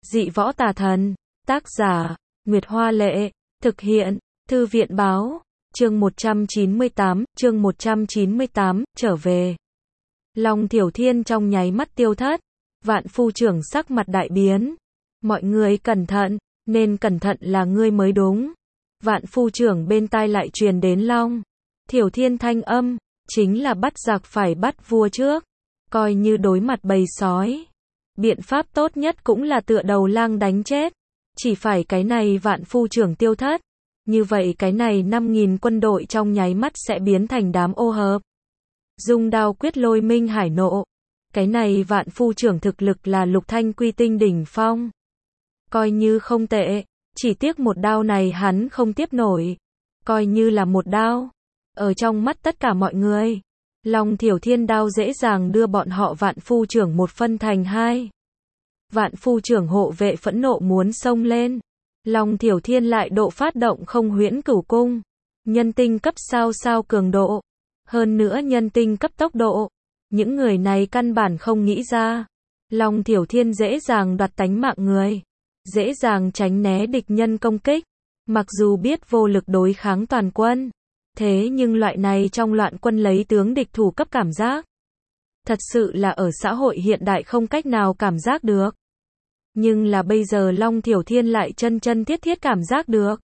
Dị võ tà thần. Tác giả, Nguyệt Hoa Lệ. Thực hiện, Thư viện Báo. Chương 198, trở về. Long Thiểu Thiên trong nháy mắt tiêu thất. Vạn phu trưởng sắc mặt đại biến. Mọi người cẩn thận, nên cẩn thận là ngươi mới đúng. Vạn phu trưởng bên tai lại truyền đến Long Thiểu Thiên thanh âm, chính là bắt giặc phải bắt vua trước. Coi như đối mặt bầy sói, biện pháp tốt nhất cũng là tựa đầu lang đánh chết. Chỉ phải cái này vạn phu trưởng tiêu thất, như vậy cái này 5.000 quân đội trong nháy mắt sẽ biến thành đám ô hợp. Dung đao quyết lôi minh hải nộ. Cái này vạn phu trưởng thực lực là lục thanh quy tinh đỉnh phong. Coi như không tệ, chỉ tiếc một đao này hắn không tiếp nổi. Coi như là một đao. Ở trong mắt tất cả mọi người, Long Thiểu Thiên đao dễ dàng đưa bọn họ vạn phu trưởng một phân thành hai. Vạn phu trưởng hộ vệ phẫn nộ muốn xông lên. Long Thiểu Thiên lại độ phát động không huyễn cửu cung. Nhân tinh cấp sao cường độ. Hơn nữa nhân tinh cấp tốc độ. Những người này căn bản không nghĩ ra. Long Thiểu Thiên dễ dàng đoạt tánh mạng người. Dễ dàng tránh né địch nhân công kích. Mặc dù biết vô lực đối kháng toàn quân. Thế nhưng loại này trong loạn quân lấy tướng địch thủ cấp cảm giác. Thật sự là ở xã hội hiện đại không cách nào cảm giác được. Nhưng là bây giờ Long Thiểu Thiên lại chân thiết cảm giác được.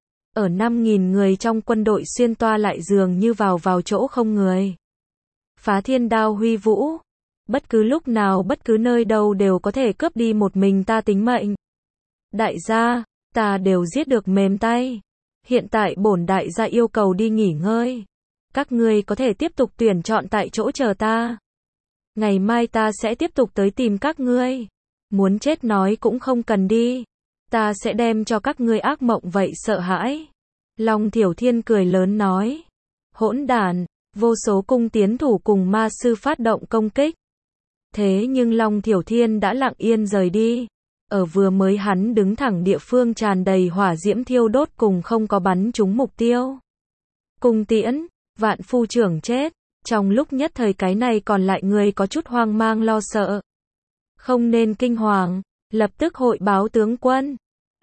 Ở 5.000 người trong quân đội xuyên toa lại dường như vào chỗ không người. Phá thiên đao huy vũ. Bất cứ lúc nào bất cứ nơi đâu đều có thể cướp đi một mình ta tính mệnh. Đại gia, ta đều giết được mềm tay. Hiện tại bổn đại gia yêu cầu đi nghỉ ngơi. Các ngươi có thể tiếp tục tuyển chọn tại chỗ chờ ta. Ngày mai ta sẽ tiếp tục tới tìm các ngươi. Muốn chết nói cũng không cần đi. Ta sẽ đem cho các ngươi ác mộng vậy sợ hãi. Long Thiểu Thiên cười lớn nói. Hỗn đản, vô số cung tiến thủ cùng ma sư phát động công kích. Thế nhưng Long Thiểu Thiên đã lặng yên rời đi. Ở vừa mới hắn đứng thẳng địa phương tràn đầy hỏa diễm thiêu đốt cùng không có bắn trúng mục tiêu. Cung tiễn, vạn phu trưởng chết. Trong lúc nhất thời cái này còn lại người có chút hoang mang lo sợ. Không nên kinh hoàng, lập tức hội báo tướng quân.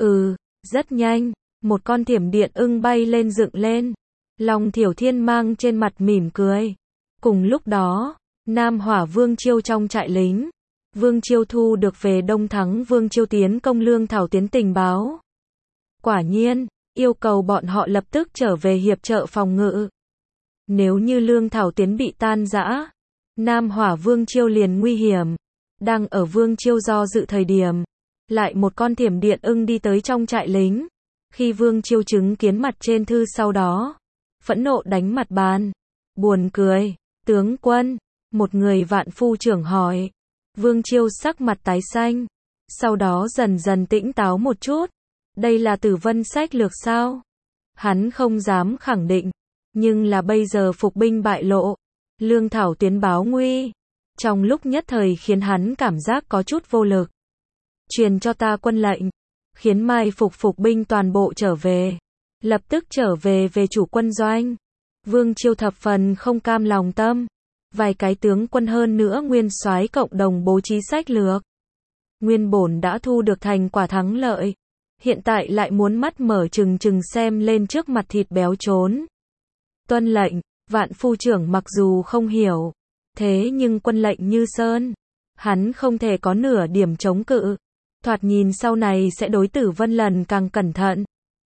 Rất nhanh, một con thiểm điện ưng bay lên dựng lên. Long Thiểu Thiên mang trên mặt mỉm cười. Cùng lúc đó, Nam Hỏa Vương Chiêu trong trại lính. Vương Chiêu thu được về Đông Thắng Vương Chiêu tiến công Lương Thảo Tiến tình báo. Quả nhiên, yêu cầu bọn họ lập tức trở về hiệp trợ phòng ngự. Nếu như Lương Thảo Tiến bị tan rã, Nam Hỏa Vương Chiêu liền nguy hiểm. Đang ở Vương Chiêu do dự thời điểm, lại một con thiểm điện ưng đi tới trong trại lính. Khi Vương Chiêu chứng kiến mặt trên thư sau đó, phẫn nộ đánh mặt bàn. Buồn cười, tướng quân, một người vạn phu trưởng hỏi. Vương Chiêu sắc mặt tái xanh, sau đó dần dần tĩnh táo một chút. Đây là tử vân sách lược sao? Hắn không dám khẳng định, nhưng là bây giờ phục binh bại lộ, Lương Thảo Tiến báo nguy. Trong lúc nhất thời khiến hắn cảm giác có chút vô lực. Truyền cho ta quân lệnh, khiến mai phục binh toàn bộ trở về. Lập tức trở về chủ quân doanh. Vương Chiêu thập phần không cam lòng tâm. Vài cái tướng quân hơn nữa nguyên soái cộng đồng bố trí sách lược. Nguyên bổn đã thu được thành quả thắng lợi. Hiện tại lại muốn mắt mở trừng xem lên trước mặt thịt béo trốn. Tuân lệnh, vạn phu trưởng mặc dù không hiểu. Thế nhưng quân lệnh như sơn. Hắn không thể có nửa điểm chống cự. Thoạt nhìn sau này sẽ đối tử vân lần càng cẩn thận.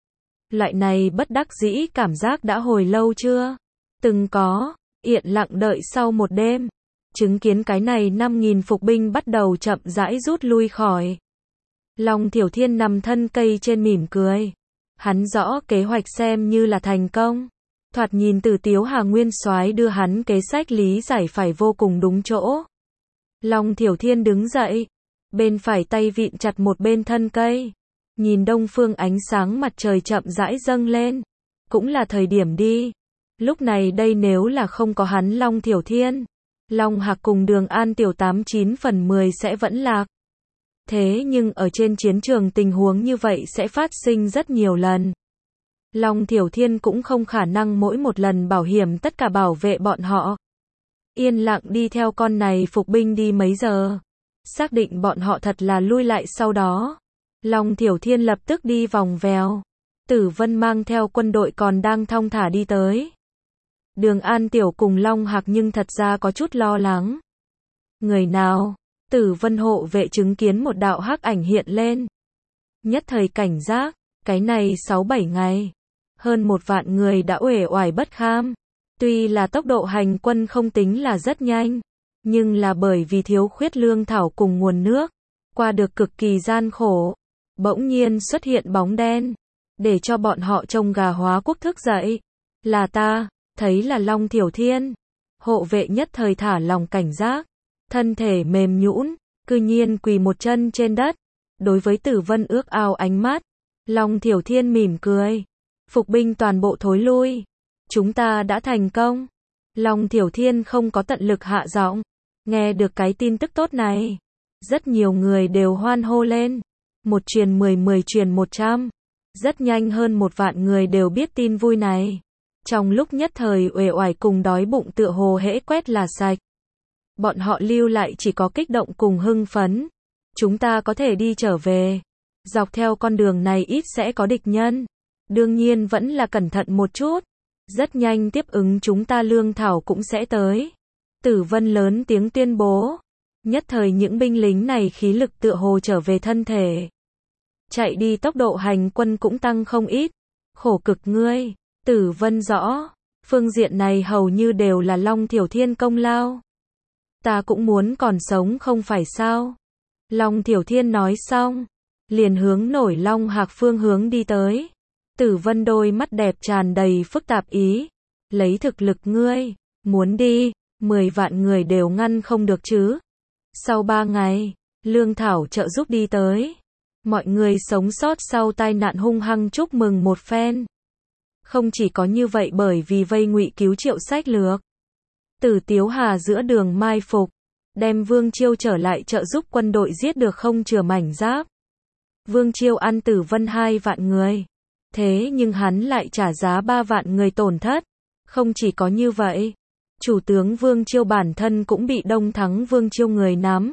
Loại này bất đắc dĩ cảm giác đã hồi lâu chưa? Từng có. Yên lặng đợi sau một đêm. Chứng kiến cái này 5.000 phục binh bắt đầu chậm rãi rút lui khỏi. Long Thiểu Thiên nằm thân cây trên mỉm cười. Hắn rõ kế hoạch xem như là thành công. Thoạt nhìn Từ Tiếu Hà nguyên soái đưa hắn kế sách lý giải phải vô cùng đúng chỗ. Long Thiểu Thiên đứng dậy. Bên phải tay vịn chặt một bên thân cây. Nhìn đông phương ánh sáng mặt trời chậm rãi dâng lên. Cũng là thời điểm đi. Lúc này đây nếu là không có hắn Long Thiểu Thiên, Long Hạc cùng Đường An Tiểu 89 phần 10 sẽ vẫn lạc. Thế nhưng ở trên chiến trường tình huống như vậy sẽ phát sinh rất nhiều lần. Long Thiểu Thiên cũng không khả năng mỗi một lần bảo hiểm tất cả bảo vệ bọn họ. Yên lặng đi theo con này phục binh đi mấy giờ. Xác định bọn họ thật là lui lại sau đó. Long Thiểu Thiên lập tức đi vòng vèo. Tử Vân mang theo quân đội còn đang thong thả đi tới. Đường An Tiểu cùng Long Hạc nhưng thật ra có chút lo lắng. Người nào? Tử Vân hộ vệ chứng kiến một đạo hắc ảnh hiện lên. Nhất thời cảnh giác, cái này 6-7 ngày. Hơn 1 vạn người đã uể oải bất kham. Tuy là tốc độ hành quân không tính là rất nhanh, nhưng là bởi vì thiếu khuyết lương thảo cùng nguồn nước, qua được cực kỳ gian khổ. Bỗng nhiên xuất hiện bóng đen, để cho bọn họ trông gà hóa quốc thức dậy. Là ta, thấy là Long Thiểu Thiên. Hộ vệ nhất thời thả lòng cảnh giác, thân thể mềm nhũn, cư nhiên quỳ một chân trên đất. Đối với Tử Vân ước ao ánh mắt, Long Thiểu Thiên mỉm cười. Phục binh toàn bộ thối lui. Chúng ta đã thành công. Long Thiểu Thiên không có tận lực hạ giọng. Nghe được cái tin tức tốt này, rất nhiều người đều hoan hô lên. 1 truyền 10, 10 truyền 100. Rất nhanh hơn 1 vạn người đều biết tin vui này. Trong lúc nhất thời uể oải cùng đói bụng tựa hồ hễ quét là sạch. Bọn họ lưu lại chỉ có kích động cùng hưng phấn. Chúng ta có thể đi trở về. Dọc theo con đường này ít sẽ có địch nhân. Đương nhiên vẫn là cẩn thận một chút. Rất nhanh tiếp ứng chúng ta lương thảo cũng sẽ tới. Tử Vân lớn tiếng tuyên bố. Nhất thời những binh lính này khí lực tựa hồ trở về thân thể. Chạy đi tốc độ hành quân cũng tăng không ít. Khổ cực ngươi. Tử Vân rõ. Phương diện này hầu như đều là Long Thiểu Thiên công lao. Ta cũng muốn còn sống không phải sao. Long Thiểu Thiên nói xong, liền hướng nổi Long Hạc phương hướng đi tới. Tử Vân đôi mắt đẹp tràn đầy phức tạp ý. Lấy thực lực ngươi, muốn đi, 10 vạn người đều ngăn không được chứ. Sau 3 ngày, lương thảo trợ giúp đi tới. Mọi người sống sót sau tai nạn hung hăng chúc mừng một phen. Không chỉ có như vậy bởi vì vây ngụy cứu Triệu sách lược. Tử Tiếu Hà giữa đường mai phục, đem Vương Chiêu trở lại trợ giúp quân đội giết được không chừa mảnh giáp. Vương Chiêu ăn Tử Vân 2 vạn người. Thế nhưng hắn lại trả giá 3 vạn người tổn thất. Không chỉ có như vậy, chủ tướng Vương Chiêu bản thân cũng bị Đông Thắng Vương Chiêu người nắm.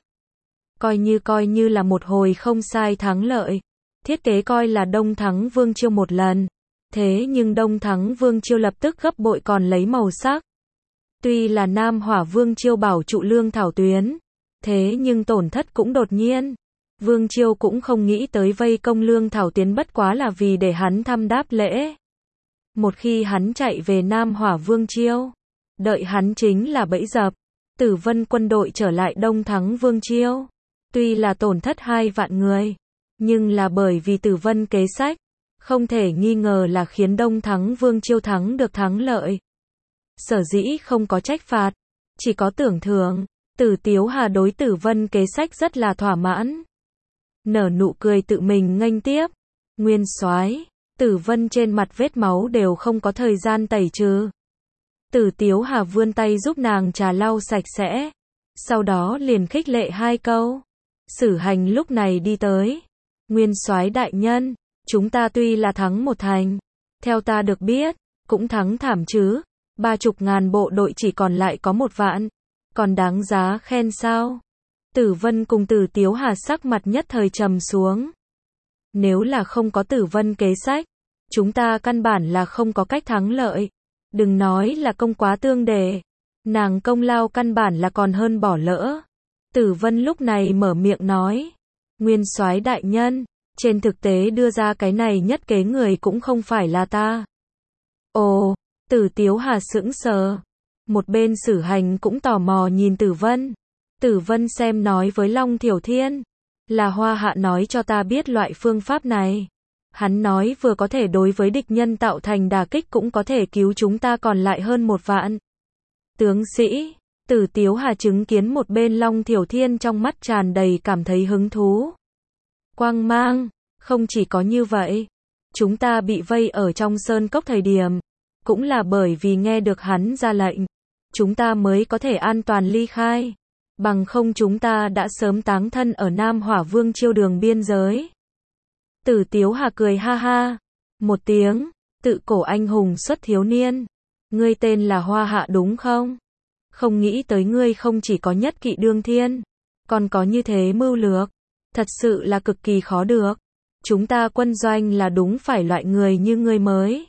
Coi như là một hồi không sai thắng lợi. Thiết kế coi là Đông Thắng Vương Chiêu một lần. Thế nhưng Đông Thắng Vương Chiêu lập tức gấp bội còn lấy màu sắc. Tuy là Nam Hỏa Vương Chiêu bảo trụ lương thảo tuyến, thế nhưng tổn thất cũng đột nhiên. Vương Chiêu cũng không nghĩ tới vây công lương thảo tuyến bất quá là vì để hắn thăm đáp lễ. Một khi hắn chạy về Nam Hỏa Vương Chiêu, đợi hắn chính là bẫy dập. Tử Vân quân đội trở lại Đông Thắng Vương Chiêu. Tuy là tổn thất 2 vạn người, nhưng là bởi vì Tử Vân kế sách, không thể nghi ngờ là khiến Đông Thắng Vương Chiêu thắng được thắng lợi. Sở dĩ không có trách phạt, chỉ có tưởng thưởng. Tử Tiếu Hà đối Tử Vân kế sách rất là thỏa mãn. Nở nụ cười tự mình nghênh tiếp. Nguyên soái, Tử Vân trên mặt vết máu đều không có thời gian tẩy trừ. Tử Tiếu Hà vươn tay giúp nàng trà lau sạch sẽ. Sau đó liền khích lệ 2 câu. Sử Hành lúc này đi tới. Nguyên soái đại nhân, chúng ta tuy là thắng một thành, theo ta được biết, cũng thắng thảm chứ. 30.000 bộ đội chỉ còn lại có 1 vạn. Còn đáng giá khen sao? Tử Vân cùng Tử Tiếu Hà sắc mặt nhất thời trầm xuống. Nếu là không có Tử Vân kế sách, chúng ta căn bản là không có cách thắng lợi. Đừng nói là công quá tương đề. Nàng công lao căn bản là còn hơn bỏ lỡ. Tử Vân lúc này mở miệng nói. Nguyên soái đại nhân, trên thực tế đưa ra cái này nhất kế người cũng không phải là ta. Ồ, Tử Tiếu Hà sững sờ. Một bên Sử Hành cũng tò mò nhìn Tử Vân. Tử Vân xem nói với Long Thiểu Thiên. Là Hoa Hạ nói cho ta biết loại phương pháp này. Hắn nói vừa có thể đối với địch nhân tạo thành đả kích cũng có thể cứu chúng ta còn lại hơn 1 vạn. Tướng sĩ, Tử Tiếu Hà chứng kiến một bên Long Thiểu Thiên trong mắt tràn đầy cảm thấy hứng thú. Quang mang, không chỉ có như vậy. Chúng ta bị vây ở trong sơn cốc thời điểm. Cũng là bởi vì nghe được hắn ra lệnh. Chúng ta mới có thể an toàn ly khai. Bằng không chúng ta đã sớm táng thân ở Nam Hỏa Vương Chiêu đường biên giới. Tử Tiếu Hà cười ha ha. Một tiếng, tự cổ anh hùng xuất thiếu niên. Ngươi tên là Hoa Hạ đúng không? Không nghĩ tới ngươi không chỉ có nhất kỵ đương thiên, còn có như thế mưu lược. Thật sự là cực kỳ khó được. chúng ta quân doanh là đúng phải loại người như ngươi mới.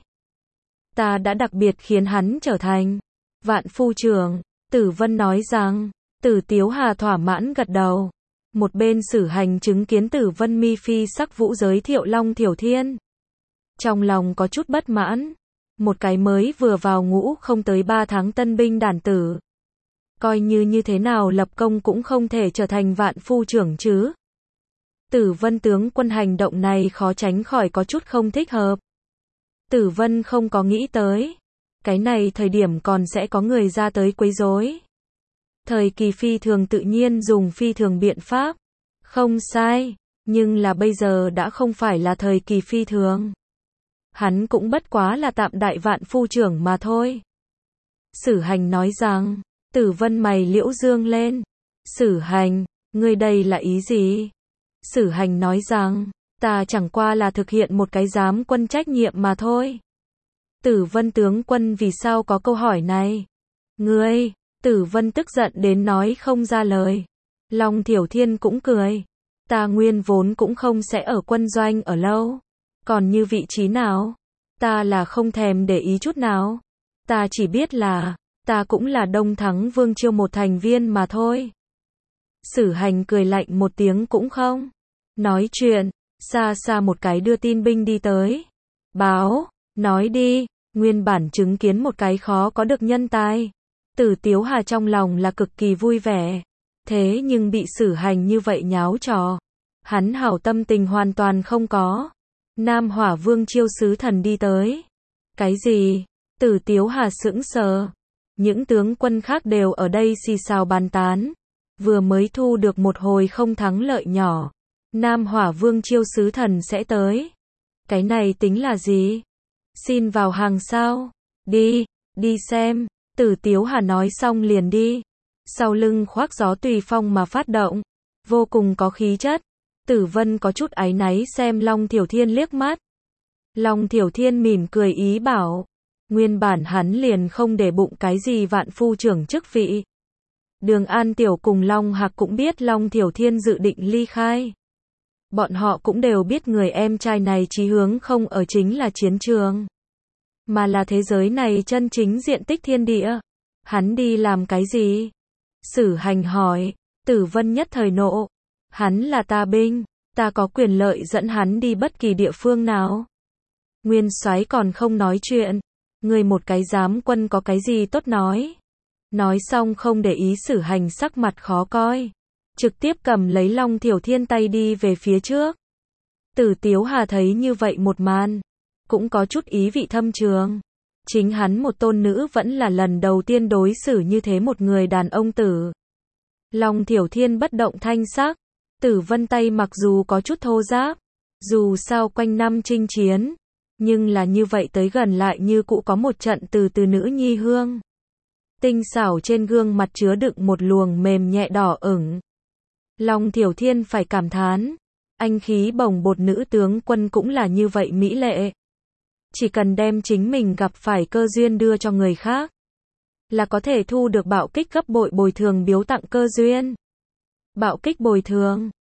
Ta đã đặc biệt khiến hắn trở thành vạn phu trưởng. Tử Vân nói rằng, Tử Tiếu Hà thỏa mãn gật đầu. Một bên Sử Hành chứng kiến Tử Vân mi phi sắc vũ giới thiệu Long Thiểu Thiên. Trong lòng có chút bất mãn. Một cái mới vừa vào ngũ không tới 3 tháng tân binh đàn tử. Coi như thế nào lập công cũng không thể trở thành vạn phu trưởng chứ. Tử Vân tướng quân hành động này khó tránh khỏi có chút không thích hợp. Tử Vân không có nghĩ tới. Cái này thời điểm còn sẽ có người ra tới quấy rối. Thời kỳ phi thường tự nhiên dùng phi thường biện pháp. Không sai, nhưng là bây giờ đã không phải là thời kỳ phi thường. Hắn cũng bất quá là tạm đại vạn phu trưởng mà thôi. Sử Hành nói rằng, Tử Vân mày liễu dương lên. Sử Hành, ngươi đây là ý gì? Sử Hành nói rằng, ta chẳng qua là thực hiện một cái giám quân trách nhiệm mà thôi. Tử Vân tướng quân vì sao có câu hỏi này? Ngươi, Tử Vân tức giận đến nói không ra lời. Long Thiểu Thiên cũng cười. Ta nguyên vốn cũng không sẽ ở quân doanh ở lâu. Còn như vị trí nào? Ta là không thèm để ý chút nào. Ta chỉ biết là, ta cũng là Đông Thắng Vương Chiêu một thành viên mà thôi. Sử Hành cười lạnh một tiếng cũng không nói chuyện, xa xa một cái đưa tin binh đi tới. Báo, nói đi, nguyên bản chứng kiến một cái khó có được nhân tài. Tử Tiếu Hà trong lòng là cực kỳ vui vẻ. Thế nhưng bị Sử Hành như vậy nháo trò. Hắn hảo tâm tình hoàn toàn không có. Nam Hỏa Vương Chiêu sứ thần đi tới. Cái gì? Tử Tiếu Hà sững sờ. Những tướng quân khác đều ở đây xì xào bàn tán. Vừa mới thu được một hồi không thắng lợi nhỏ. Nam Hỏa Vương Chiêu sứ thần sẽ tới. Cái này tính là gì? Xin vào hàng sao? Đi, đi xem. Tử Tiếu Hà nói xong liền đi. Sau lưng khoác gió tùy phong mà phát động. Vô cùng có khí chất. Tử Vân có chút áy náy xem Long Thiểu Thiên liếc mắt. Long Thiểu Thiên mỉm cười ý bảo. Nguyên bản hắn liền không để bụng cái gì vạn phu trưởng chức vị. Đường An Tiểu cùng Long Hạc cũng biết Long Thiểu Thiên dự định ly khai. Bọn họ cũng đều biết người em trai này chí hướng không ở chính là chiến trường. Mà là thế giới này chân chính diện tích thiên địa. Hắn đi làm cái gì? Sử Hành hỏi. Tử Vân nhất thời nộ. Hắn là ta binh. Ta có quyền lợi dẫn hắn đi bất kỳ địa phương nào. Nguyên soái còn không nói chuyện. Người một cái giám quân có cái gì tốt nói. Nói xong không để ý Sử Hành sắc mặt khó coi. Trực tiếp cầm lấy Long Thiểu Thiên tay đi về phía trước. Tử Tiếu Hà thấy như vậy một màn. Cũng có chút ý vị thâm trường. Chính hắn một tôn nữ vẫn là lần đầu tiên đối xử như thế một người đàn ông tử. Long Thiểu Thiên bất động thanh sắc. Tử Vân tay mặc dù có chút thô ráp. Dù sao quanh năm chinh chiến. Nhưng là như vậy tới gần lại như cũ có một trận từ nữ nhi hương. Tinh xảo trên gương mặt chứa đựng một luồng mềm nhẹ đỏ ửng. Long Thiểu Thiên phải cảm thán. Anh khí bồng bột nữ tướng quân cũng là như vậy mỹ lệ. Chỉ cần đem chính mình gặp phải cơ duyên đưa cho người khác. Là có thể thu được bạo kích gấp bội bồi thường biếu tặng cơ duyên. Bạo kích bồi thường.